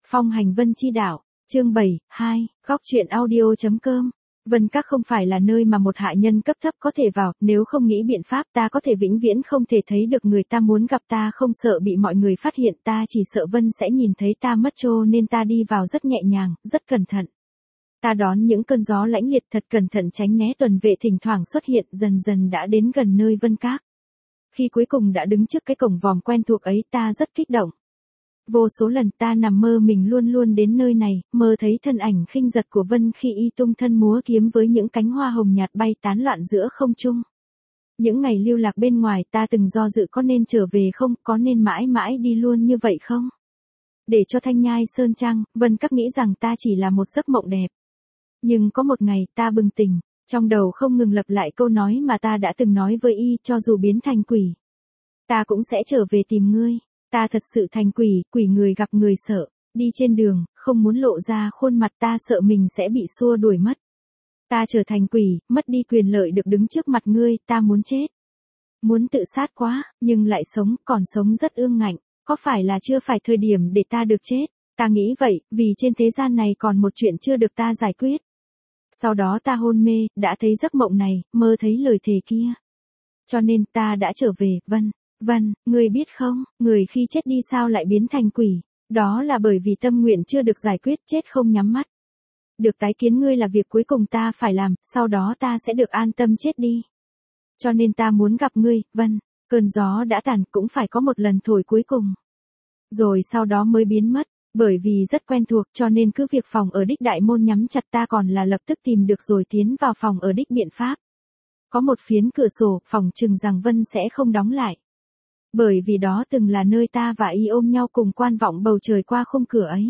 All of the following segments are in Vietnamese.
Phong hành vân chi đạo, chương 2, góc truyện audio.com. Vân Các không phải là nơi mà một hạ nhân cấp thấp có thể vào, nếu không nghĩ biện pháp ta có thể vĩnh viễn không thể thấy được người ta muốn gặp ta, không sợ bị mọi người phát hiện, ta chỉ sợ Vân sẽ nhìn thấy ta mất trô nên ta đi vào rất nhẹ nhàng, rất cẩn thận. Ta đón những cơn gió lãnh liệt thật cẩn thận tránh né tuần vệ thỉnh thoảng xuất hiện, dần dần đã đến gần nơi Vân Các. Khi cuối cùng đã đứng trước cái cổng vòm quen thuộc ấy ta rất kích động. Vô số lần ta nằm mơ mình luôn luôn đến nơi này, mơ thấy thân ảnh khinh giật của Vân khi y tung thân múa kiếm với những cánh hoa hồng nhạt bay tán loạn giữa không trung. Những ngày lưu lạc bên ngoài ta từng do dự có nên trở về không, có nên mãi mãi đi luôn như vậy không? Để cho thanh nhai sơn trang, Vân Các nghĩ rằng ta chỉ là một giấc mộng đẹp. Nhưng có một ngày ta bừng tỉnh, trong đầu không ngừng lặp lại câu nói mà ta đã từng nói với y, cho dù biến thành quỷ, ta cũng sẽ trở về tìm ngươi. Ta thật sự thành quỷ, quỷ người gặp người sợ, đi trên đường, không muốn lộ ra khuôn mặt, ta sợ mình sẽ bị xua đuổi mất. Ta trở thành quỷ, mất đi quyền lợi được đứng trước mặt ngươi, ta muốn chết. Muốn tự sát quá, nhưng lại sống, còn sống rất ương ngạnh, có phải là chưa phải thời điểm để ta được chết? Ta nghĩ vậy, vì trên thế gian này còn một chuyện chưa được ta giải quyết. Sau đó ta hôn mê, đã thấy giấc mộng này, mơ thấy lời thề kia. Cho nên ta đã trở về, Vân, ngươi biết không, người khi chết đi sao lại biến thành quỷ, đó là bởi vì tâm nguyện chưa được giải quyết, chết không nhắm mắt. Được tái kiến ngươi là việc cuối cùng ta phải làm, sau đó ta sẽ được an tâm chết đi. Cho nên ta muốn gặp ngươi, Vân, cơn gió đã tàn cũng phải có một lần thổi cuối cùng. Rồi sau đó mới biến mất, bởi vì rất quen thuộc cho nên cứ việc phòng ở Đích Đại Môn nhắm chặt ta còn là lập tức tìm được rồi tiến vào phòng ở Đích Biện Pháp. Có một phiến cửa sổ, phòng chừng rằng Vân sẽ không đóng lại. Bởi vì đó từng là nơi ta và y ôm nhau cùng quan vọng bầu trời qua khung cửa ấy.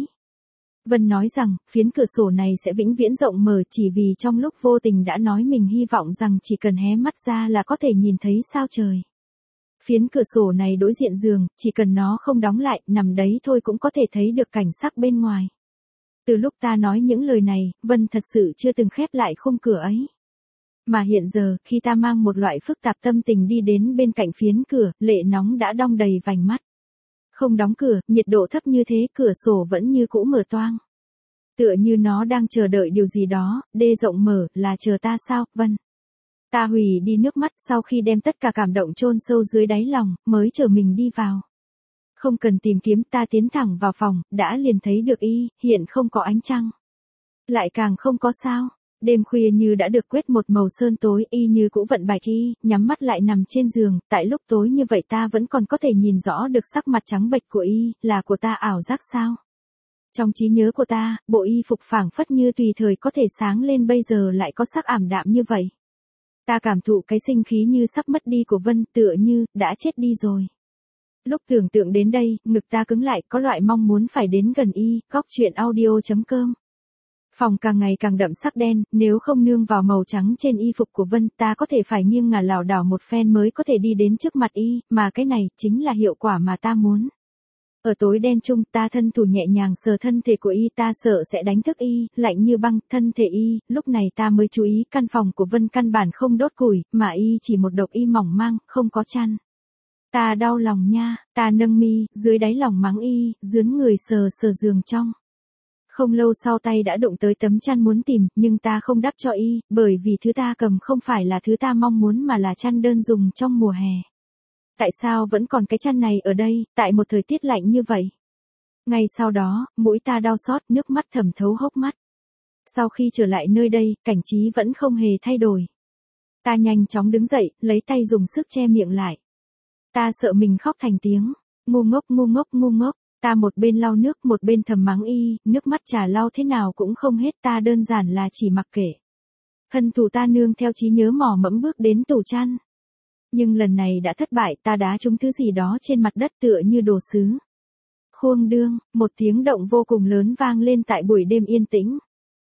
Vân nói rằng, phiến cửa sổ này sẽ vĩnh viễn rộng mở chỉ vì trong lúc vô tình đã nói mình hy vọng rằng chỉ cần hé mắt ra là có thể nhìn thấy sao trời. Phiến cửa sổ này đối diện giường, chỉ cần nó không đóng lại, nằm đấy thôi cũng có thể thấy được cảnh sắc bên ngoài. Từ lúc ta nói những lời này, Vân thật sự chưa từng khép lại khung cửa ấy. Mà hiện giờ, khi ta mang một loại phức tạp tâm tình đi đến bên cạnh phiến cửa, lệ nóng đã đong đầy vành mắt. Không đóng cửa, nhiệt độ thấp như thế, cửa sổ vẫn như cũ mở toang. Tựa như nó đang chờ đợi điều gì đó, đê rộng mở, là chờ ta sao, Vân. Ta hủy đi nước mắt sau khi đem tất cả cảm động chôn sâu dưới đáy lòng, mới chờ mình đi vào. Không cần tìm kiếm ta tiến thẳng vào phòng, đã liền thấy được y, hiện không có ánh trăng. Lại càng không có sao. Đêm khuya như đã được quét một màu sơn tối, y như cũ vận bạch y, nhắm mắt lại nằm trên giường, tại lúc tối như vậy ta vẫn còn có thể nhìn rõ được sắc mặt trắng bệch của y, là của ta ảo giác sao? Trong trí nhớ của ta, bộ y phục phảng phất như tùy thời có thể sáng lên bây giờ lại có sắc ảm đạm như vậy. Ta cảm thụ cái sinh khí như sắp mất đi của Vân, tựa như, đã chết đi rồi. Lúc tưởng tượng đến đây, ngực ta cứng lại, có loại mong muốn phải đến gần y, góc truyện audio.com. Phòng càng ngày càng đậm sắc đen, nếu không nương vào màu trắng trên y phục của Vân, ta có thể phải nghiêng ngả lảo đảo một phen mới có thể đi đến trước mặt y, mà cái này chính là hiệu quả mà ta muốn. Ở tối đen chung, ta thân thủ nhẹ nhàng sờ thân thể của y, ta sợ sẽ đánh thức y, lạnh như băng, thân thể y, lúc này ta mới chú ý căn phòng của Vân căn bản không đốt củi, mà y chỉ một độc y mỏng manh, không có chăn. Ta đau lòng nha, ta nâng mi, dưới đáy lòng mắng y, dướn người sờ sờ giường trong. Không lâu sau tay đã đụng tới tấm chăn muốn tìm, nhưng ta không đắp cho y, bởi vì thứ ta cầm không phải là thứ ta mong muốn mà là chăn đơn dùng trong mùa hè. Tại sao vẫn còn cái chăn này ở đây, tại một thời tiết lạnh như vậy? Ngay sau đó, mũi ta đau xót, nước mắt thẩm thấu hốc mắt. Sau khi trở lại nơi đây, cảnh trí vẫn không hề thay đổi. Ta nhanh chóng đứng dậy, lấy tay dùng sức che miệng lại. Ta sợ mình khóc thành tiếng, ngu ngốc. Ta một bên lau nước, một bên thầm mắng y, nước mắt chả lau thế nào cũng không hết, ta đơn giản là chỉ mặc kệ. Thân thủ ta nương theo trí nhớ mò mẫm bước đến tủ chăn. Nhưng lần này đã thất bại, ta đá trúng thứ gì đó trên mặt đất tựa như đồ sứ. Khuông đương, một tiếng động vô cùng lớn vang lên tại buổi đêm yên tĩnh.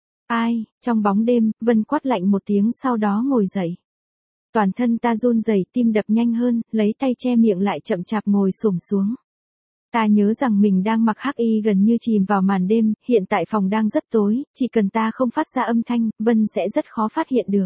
Ai, trong bóng đêm, Vân quát lạnh một tiếng sau đó ngồi dậy. Toàn thân ta run rẩy, tim đập nhanh hơn, lấy tay che miệng lại chậm chạp ngồi xổm xuống. Ta nhớ rằng mình đang mặc hắc y gần như chìm vào màn đêm, hiện tại phòng đang rất tối, chỉ cần ta không phát ra âm thanh, Vân sẽ rất khó phát hiện được.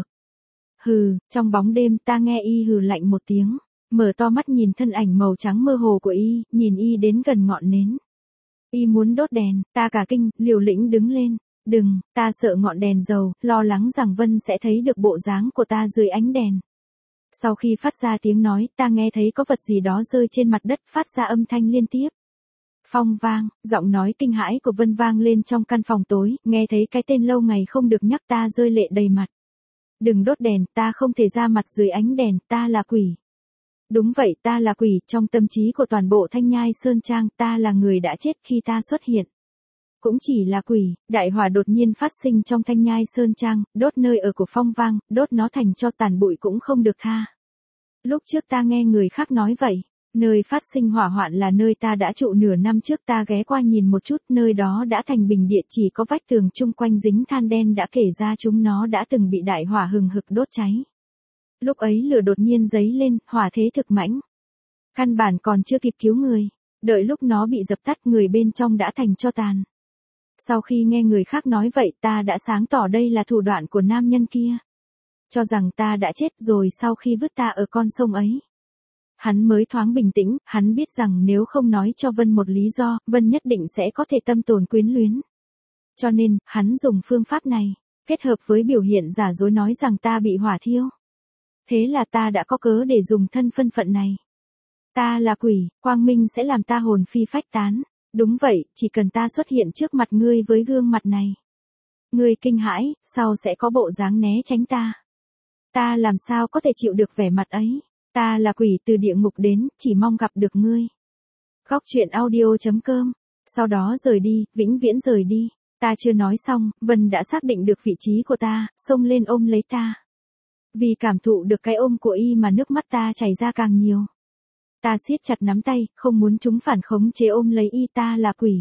Hừ, trong bóng đêm ta nghe y hừ lạnh một tiếng, mở to mắt nhìn thân ảnh màu trắng mơ hồ của y, nhìn y đến gần ngọn nến. Y muốn đốt đèn, ta cả kinh, liều lĩnh đứng lên. Đừng, ta sợ ngọn đèn dầu, lo lắng rằng Vân sẽ thấy được bộ dáng của ta dưới ánh đèn. Sau khi phát ra tiếng nói, ta nghe thấy có vật gì đó rơi trên mặt đất phát ra âm thanh liên tiếp. Phong vang, giọng nói kinh hãi của Vân vang lên trong căn phòng tối, nghe thấy cái tên lâu ngày không được nhắc ta rơi lệ đầy mặt. Đừng đốt đèn, ta không thể ra mặt dưới ánh đèn, ta là quỷ. Đúng vậy, ta là quỷ, trong tâm trí của toàn bộ Thanh Nhai Sơn Trang, ta là người đã chết khi ta xuất hiện. Cũng chỉ là quỷ, đại hỏa đột nhiên phát sinh trong Thanh Nhai Sơn Trang, đốt nơi ở của Phong vang, đốt nó thành cho tàn bụi cũng không được tha. Lúc trước ta nghe người khác nói vậy, nơi phát sinh hỏa hoạn là nơi ta đã trụ nửa năm trước, ta ghé qua nhìn một chút, nơi đó đã thành bình địa, chỉ có vách tường chung quanh dính than đen đã kể ra chúng nó đã từng bị đại hỏa hừng hực đốt cháy. Lúc ấy lửa đột nhiên giấy lên, hỏa thế thực mãnh. Căn bản còn chưa kịp cứu người, đợi lúc nó bị dập tắt người bên trong đã thành tro tàn. Sau khi nghe người khác nói vậy ta đã sáng tỏ đây là thủ đoạn của nam nhân kia. Cho rằng ta đã chết rồi sau khi vứt ta ở con sông ấy. Hắn mới thoáng bình tĩnh, hắn biết rằng nếu không nói cho Vân một lý do, Vân nhất định sẽ có thể tâm tồn quyến luyến. Cho nên, hắn dùng phương pháp này, kết hợp với biểu hiện giả dối nói rằng ta bị hỏa thiêu. Thế là ta đã có cớ để dùng thân phận phận này. Ta là quỷ, quang minh sẽ làm ta hồn phi phách tán. Đúng vậy, chỉ cần ta xuất hiện trước mặt ngươi với gương mặt này. Ngươi kinh hãi, sau sẽ có bộ dáng né tránh ta. Ta làm sao có thể chịu được vẻ mặt ấy. Ta là quỷ từ địa ngục đến, chỉ mong gặp được ngươi. Góc truyện audio.com. Sau đó rời đi, vĩnh viễn rời đi. Ta chưa nói xong, Vân đã xác định được vị trí của ta, xông lên ôm lấy ta. Vì cảm thụ được cái ôm của y mà nước mắt ta chảy ra càng nhiều. Ta siết chặt nắm tay, không muốn chúng phản khống chế ôm lấy y. Ta là quỷ.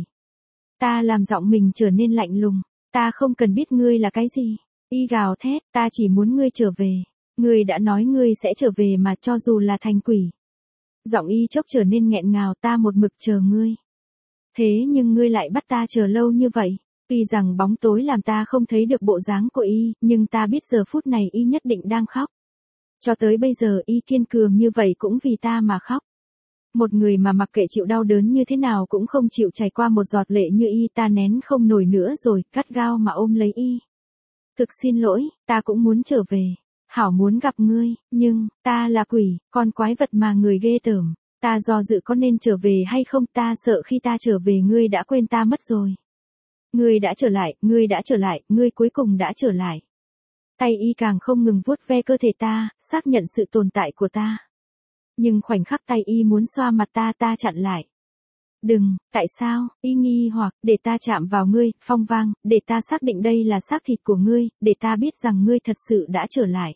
Ta làm giọng mình trở nên lạnh lùng. Ta không cần biết ngươi là cái gì. Y gào thét, ta chỉ muốn ngươi trở về. Ngươi đã nói ngươi sẽ trở về mà, cho dù là thành quỷ. Giọng y chốc trở nên nghẹn ngào, ta một mực chờ ngươi. Thế nhưng ngươi lại bắt ta chờ lâu như vậy. Tuy rằng bóng tối làm ta không thấy được bộ dáng của y, nhưng ta biết giờ phút này y nhất định đang khóc. Cho tới bây giờ y kiên cường như vậy cũng vì ta mà khóc. Một người mà mặc kệ chịu đau đớn như thế nào cũng không chịu chảy qua một giọt lệ như y, ta nén không nổi nữa rồi, gắt gao mà ôm lấy y. Thực xin lỗi, ta cũng muốn trở về. Hảo muốn gặp ngươi, nhưng, ta là quỷ, con quái vật mà người ghê tởm. Ta do dự có nên trở về hay không, ta sợ khi ta trở về ngươi đã quên ta mất rồi. Ngươi đã trở lại, ngươi đã trở lại, ngươi cuối cùng đã trở lại. Tay y càng không ngừng vuốt ve cơ thể ta, xác nhận sự tồn tại của ta. Nhưng khoảnh khắc tay y muốn xoa mặt ta, ta chặn lại. Đừng, tại sao, y nghi hoặc, để ta chạm vào ngươi, Phong vang, để ta xác định đây là xác thịt của ngươi, để ta biết rằng ngươi thật sự đã trở lại.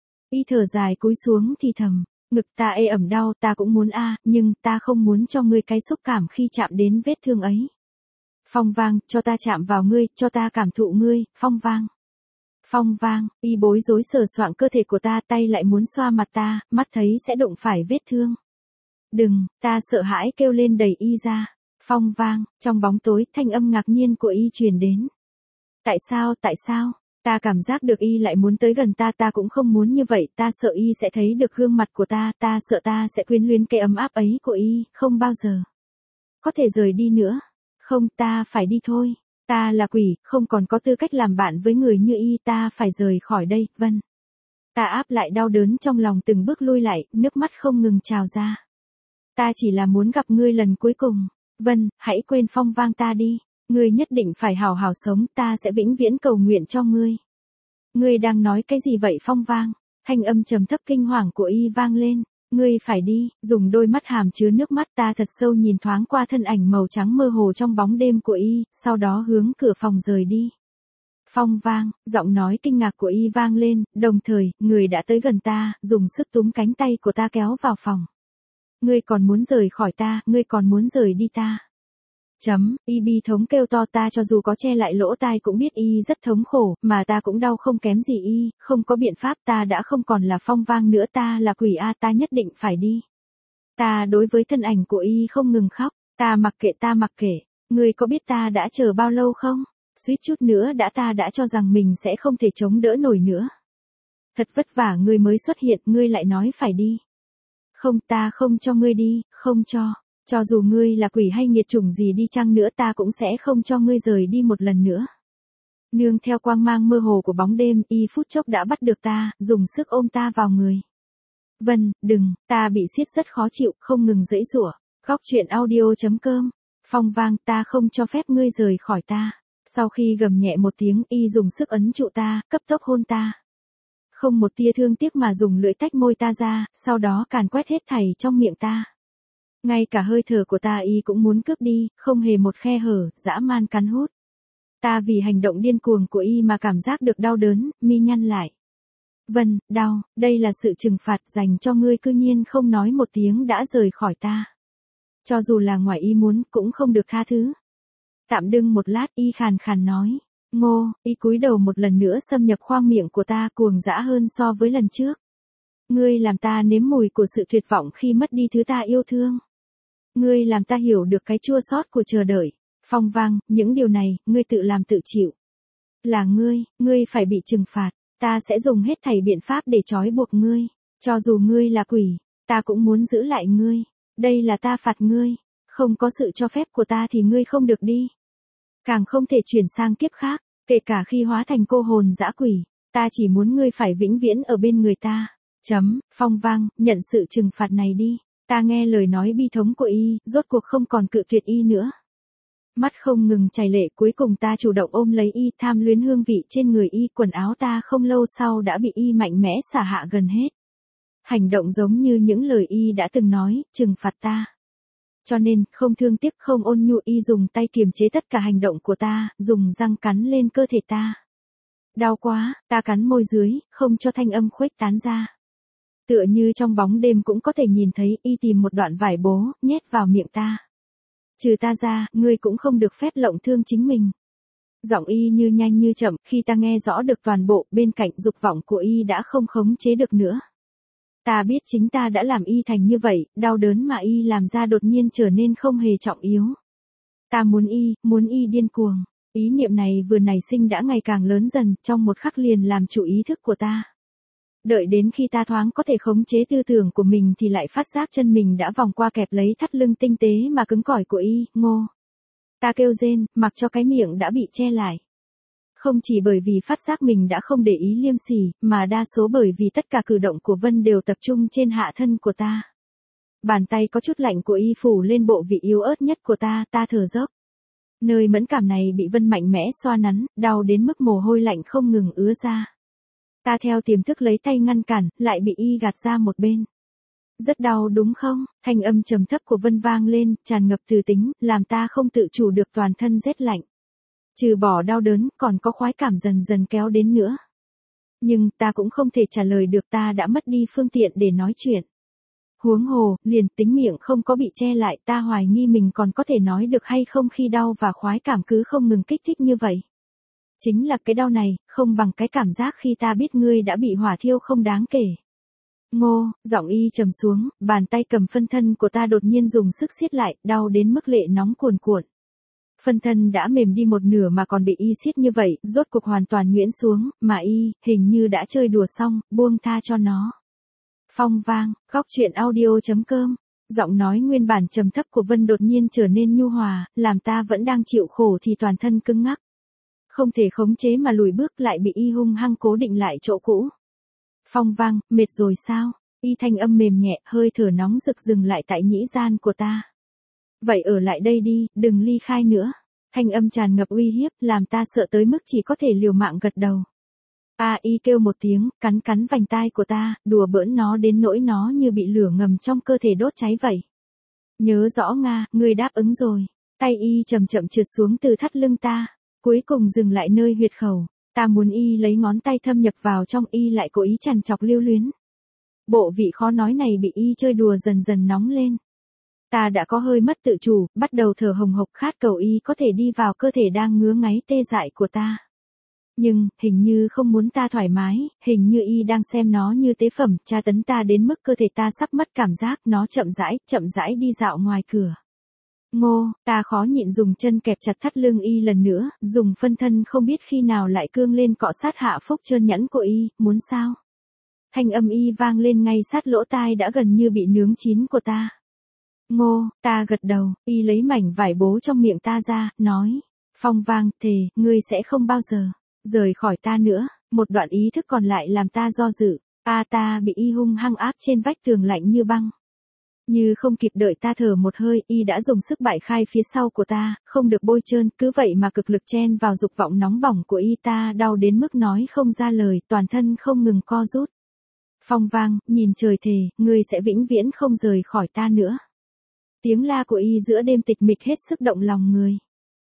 Y thở dài cúi xuống thì thầm, ngực ta ê ẩm đau, ta cũng muốn nhưng ta không muốn cho ngươi cái xúc cảm khi chạm đến vết thương ấy. Phong vang, cho ta chạm vào ngươi, cho ta cảm thụ ngươi, Phong vang. Phong vang, y bối rối sờ soạng cơ thể của ta, tay lại muốn xoa mặt ta, mắt thấy sẽ đụng phải vết thương. Đừng, ta sợ hãi kêu lên đẩy y ra. Phong vang, trong bóng tối, thanh âm ngạc nhiên của y truyền đến. Tại sao, ta cảm giác được y lại muốn tới gần ta, ta cũng không muốn như vậy, ta sợ y sẽ thấy được gương mặt của ta sợ ta sẽ quyến luyến cái ấm áp ấy của y, không bao giờ có thể rời đi nữa. Không, ta phải đi thôi. Ta là quỷ, không còn có tư cách làm bạn với người như y, ta phải rời khỏi đây, Vân. Ta áp lại đau đớn trong lòng từng bước lui lại, nước mắt không ngừng trào ra. Ta chỉ là muốn gặp ngươi lần cuối cùng. Vân, hãy quên Phong vang ta đi. Ngươi nhất định phải hào hào sống, ta sẽ vĩnh viễn cầu nguyện cho ngươi. Ngươi đang nói cái gì vậy Phong vang? Thanh âm trầm thấp kinh hoàng của y vang lên. Ngươi phải đi, dùng đôi mắt hàm chứa nước mắt, ta thật sâu nhìn thoáng qua thân ảnh màu trắng mơ hồ trong bóng đêm của y, sau đó hướng cửa phòng rời đi. Phong vang, giọng nói kinh ngạc của y vang lên, đồng thời, người đã tới gần ta, dùng sức túm cánh tay của ta kéo vào phòng. Ngươi còn muốn rời khỏi ta, ngươi còn muốn rời đi ta. Y bi thống kêu to, ta cho dù có che lại lỗ tai cũng biết y rất thống khổ, mà ta cũng đau không kém gì y, không có biện pháp, ta đã không còn là Phong vang nữa, ta là quỷ ta nhất định phải đi. Ta đối với thân ảnh của y không ngừng khóc, ta mặc kệ, ngươi có biết ta đã chờ bao lâu không? Suýt chút nữa ta đã cho rằng mình sẽ không thể chống đỡ nổi nữa. Thật vất vả ngươi mới xuất hiện, ngươi lại nói phải đi. Không, ta không cho ngươi đi, không cho. Cho dù ngươi là quỷ hay nghiệt chủng gì đi chăng nữa ta cũng sẽ không cho ngươi rời đi một lần nữa. Nương theo quang mang mơ hồ của bóng đêm, y phút chốc đã bắt được ta, dùng sức ôm ta vào người. Vân, đừng, ta bị siết rất khó chịu, không ngừng giãy giụa. Góc truyện audio.com. Phong vang, ta không cho phép ngươi rời khỏi ta. Sau khi gầm nhẹ một tiếng, y dùng sức ấn trụ ta, cấp tốc hôn ta. Không một tia thương tiếc mà dùng lưỡi tách môi ta ra, sau đó càn quét hết thảy trong miệng ta. Ngay cả hơi thở của ta y cũng muốn cướp đi, không hề một khe hở, dã man cắn hút. Ta vì hành động điên cuồng của y mà cảm giác được đau đớn, mi nhăn lại. Vân, đau, đây là sự trừng phạt dành cho ngươi cư nhiên không nói một tiếng đã rời khỏi ta. Cho dù là ngoài ý muốn cũng không được tha thứ. Tạm đừng một lát y khàn khàn nói. Ngô, y cúi đầu một lần nữa xâm nhập khoang miệng của ta cuồng dã hơn so với lần trước. Ngươi làm ta nếm mùi của sự tuyệt vọng khi mất đi thứ ta yêu thương. Ngươi làm ta hiểu được cái chua xót của chờ đợi. Phong vang, những điều này, ngươi tự làm tự chịu. Là ngươi phải bị trừng phạt. Ta sẽ dùng hết thảy biện pháp để trói buộc ngươi. Cho dù ngươi là quỷ, ta cũng muốn giữ lại ngươi. Đây là ta phạt ngươi. Không có sự cho phép của ta thì ngươi không được đi. Càng không thể chuyển sang kiếp khác, kể cả khi hóa thành cô hồn dã quỷ. Ta chỉ muốn ngươi phải vĩnh viễn ở bên người ta. Phong vang, nhận sự trừng phạt này đi. Ta nghe lời nói bi thống của y, rốt cuộc không còn cự tuyệt y nữa. Mắt không ngừng chảy lệ, cuối cùng ta chủ động ôm lấy y, tham luyến hương vị trên người y, quần áo ta không lâu sau đã bị y mạnh mẽ xả hạ gần hết. Hành động giống như những lời y đã từng nói, trừng phạt ta. Cho nên, không thương tiếc không ôn nhu y dùng tay kiềm chế tất cả hành động của ta, dùng răng cắn lên cơ thể ta. Đau quá, ta cắn môi dưới, không cho thanh âm khuếch tán ra. Tựa như trong bóng đêm cũng có thể nhìn thấy y tìm một đoạn vải bố, nhét vào miệng ta. Trừ ta ra, ngươi cũng không được phép lộng thương chính mình. Giọng y như nhanh như chậm, khi ta nghe rõ được toàn bộ, bên cạnh dục vọng của y đã không khống chế được nữa. Ta biết chính ta đã làm y thành như vậy, đau đớn mà y làm ra đột nhiên trở nên không hề trọng yếu. Ta muốn y điên cuồng. Ý niệm này vừa nảy sinh đã ngày càng lớn dần, trong một khắc liền làm chủ ý thức của ta. Đợi đến khi ta thoáng có thể khống chế tư tưởng của mình thì lại phát giác chân mình đã vòng qua kẹp lấy thắt lưng tinh tế mà cứng cỏi của y, Ngô. Ta kêu rên, mặc cho cái miệng đã bị che lại. Không chỉ bởi vì phát giác mình đã không để ý liêm sỉ, mà đa số bởi vì tất cả cử động của Vân đều tập trung trên hạ thân của ta. Bàn tay có chút lạnh của y phủ lên bộ vị yếu ớt nhất của ta, ta thở dốc. Nơi mẫn cảm này bị Vân mạnh mẽ xoa nắn, đau đến mức mồ hôi lạnh không ngừng ứa ra. Ta theo tiềm thức lấy tay ngăn cản, lại bị y gạt ra một bên. Rất đau đúng không? Thanh âm trầm thấp của Vân vang lên, tràn ngập từ tính, làm ta không tự chủ được toàn thân rét lạnh. Trừ bỏ đau đớn, còn có khoái cảm dần dần kéo đến nữa. Nhưng, ta cũng không thể trả lời được, ta đã mất đi phương tiện để nói chuyện. Huống hồ, liền tính miệng không có bị che lại, ta hoài nghi mình còn có thể nói được hay không khi đau và khoái cảm cứ không ngừng kích thích như vậy. Chính là cái đau này, không bằng cái cảm giác khi ta biết ngươi đã bị hỏa thiêu không đáng kể. Ngô, giọng y trầm xuống, bàn tay cầm phân thân của ta đột nhiên dùng sức siết lại, đau đến mức lệ nóng cuồn cuộn. Phân thân đã mềm đi một nửa mà còn bị y siết như vậy, rốt cuộc hoàn toàn nhuyễn xuống, mà y, hình như đã chơi đùa xong, buông tha cho nó. Phong vang, góc truyện audio.com. Giọng nói nguyên bản trầm thấp của Vân đột nhiên trở nên nhu hòa, làm ta vẫn đang chịu khổ thì toàn thân cứng ngắc. Không thể khống chế mà lùi bước lại bị y hung hăng cố định lại chỗ cũ. Phong vang, mệt rồi sao? Y thanh âm mềm nhẹ, hơi thở nóng rực dừng lại tại nhĩ gian của ta. Vậy ở lại đây đi, đừng ly khai nữa. Thanh âm tràn ngập uy hiếp, làm ta sợ tới mức chỉ có thể liều mạng gật đầu. Y kêu một tiếng, cắn vành tai của ta, đùa bỡn nó đến nỗi nó như bị lửa ngầm trong cơ thể đốt cháy vậy. Nhớ rõ Nga, ngươi đáp ứng rồi. Tay y chậm chậm trượt xuống từ thắt lưng ta, cuối cùng dừng lại nơi huyệt khẩu. Ta muốn y lấy ngón tay thâm nhập vào trong, y lại cố ý trằn trọc lưu luyến. Bộ vị khó nói này bị y chơi đùa dần dần nóng lên. Ta đã có hơi mất tự chủ, bắt đầu thở hồng hộc khát cầu y có thể đi vào cơ thể đang ngứa ngáy tê dại của ta. Nhưng, hình như không muốn ta thoải mái, hình như y đang xem nó như tế phẩm, tra tấn ta đến mức cơ thể ta sắp mất cảm giác, nó chậm rãi đi dạo ngoài cửa. Ngô, ta khó nhịn dùng chân kẹp chặt thắt lưng y lần nữa, dùng phân thân không biết khi nào lại cương lên cọ sát hạ phúc trơn nhẵn của y, muốn sao? Thanh âm y vang lên ngay sát lỗ tai đã gần như bị nướng chín của ta. Ngô, ta gật đầu, y lấy mảnh vải bố trong miệng ta ra, nói. Phong Vang, thề, ngươi sẽ không bao giờ rời khỏi ta nữa. Một đoạn ý thức còn lại làm ta do dự. Ta bị y hung hăng áp trên vách tường lạnh như băng. Như không kịp đợi ta thở một hơi, y đã dùng sức bại khai phía sau của ta, không được bôi trơn, cứ vậy mà cực lực chen vào dục vọng nóng bỏng của y, ta đau đến mức nói không ra lời, toàn thân không ngừng co rút. Phong Vang, nhìn trời thề, ngươi sẽ vĩnh viễn không rời khỏi ta nữa. Tiếng la của y giữa đêm tịch mịch hết sức động lòng người.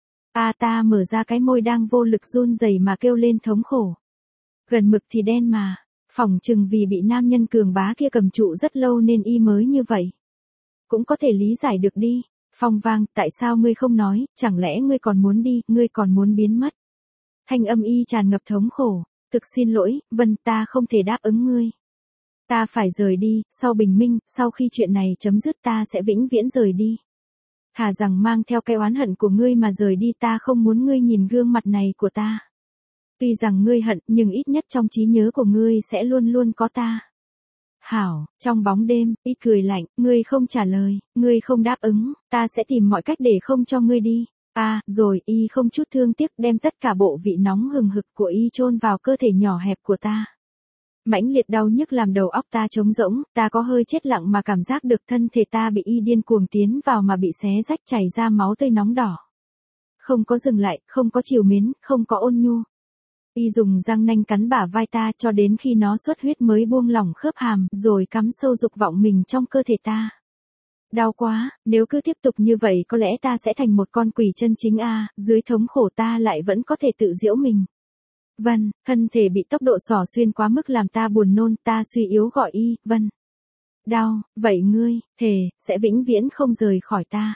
Ta mở ra cái môi đang vô lực run rẩy mà kêu lên thống khổ. Gần mực thì đen mà, phỏng chừng vì bị nam nhân cường bá kia cầm trụ rất lâu nên y mới như vậy. Cũng có thể lý giải được đi. Phong Vang, tại sao ngươi không nói, chẳng lẽ ngươi còn muốn đi, ngươi còn muốn biến mất? Thanh âm y tràn ngập thống khổ. Thực xin lỗi, Vân, ta không thể đáp ứng ngươi. Ta phải rời đi, sau bình minh, sau khi chuyện này chấm dứt ta sẽ vĩnh viễn rời đi. Thà rằng mang theo cái oán hận của ngươi mà rời đi, ta không muốn ngươi nhìn gương mặt này của ta. Tuy rằng ngươi hận, nhưng ít nhất trong trí nhớ của ngươi sẽ luôn luôn có ta. Hảo, trong bóng đêm, y cười lạnh, ngươi không trả lời, ngươi không đáp ứng, ta sẽ tìm mọi cách để không cho ngươi đi. Rồi y không chút thương tiếc đem tất cả bộ vị nóng hừng hực của y chôn vào cơ thể nhỏ hẹp của ta. Mãnh liệt đau nhức làm đầu óc ta trống rỗng, ta có hơi chết lặng mà cảm giác được thân thể ta bị y điên cuồng tiến vào mà bị xé rách chảy ra máu tươi nóng đỏ. Không có dừng lại, không có trìu mến, không có ôn nhu. Y dùng răng nanh cắn bả vai ta cho đến khi nó xuất huyết mới buông lỏng khớp hàm, rồi cắm sâu dục vọng mình trong cơ thể ta. Đau quá, nếu cứ tiếp tục như vậy có lẽ ta sẽ thành một con quỷ chân chính dưới thống khổ ta lại vẫn có thể tự giễu mình. Vân, thân thể bị tốc độ xỏ xuyên quá mức làm ta buồn nôn, ta suy yếu gọi y, Vân. Đau, vậy ngươi, thề, sẽ vĩnh viễn không rời khỏi ta.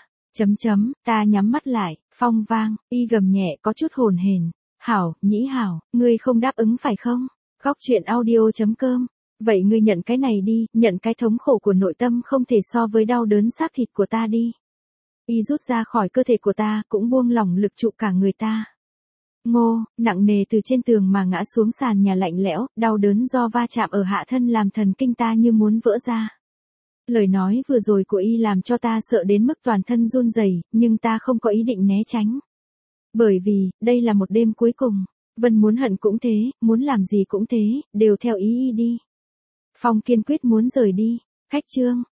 Ta nhắm mắt lại, Phong Vang, y gầm nhẹ có chút hồn hển. Hảo, Nhĩ Hảo, ngươi không đáp ứng phải không? Góc truyện audio.com. Vậy ngươi nhận cái này đi, nhận cái thống khổ của nội tâm không thể so với đau đớn xác thịt của ta đi. Y rút ra khỏi cơ thể của ta, cũng buông lỏng lực trụ cả người ta. Ngô, nặng nề từ trên tường mà ngã xuống sàn nhà lạnh lẽo, đau đớn do va chạm ở hạ thân làm thần kinh ta như muốn vỡ ra. Lời nói vừa rồi của y làm cho ta sợ đến mức toàn thân run rẩy, nhưng ta không có ý định né tránh. Bởi vì, đây là một đêm cuối cùng. Vân muốn hận cũng thế, muốn làm gì cũng thế, đều theo ý y đi. Phong kiên quyết muốn rời đi. Khách chương.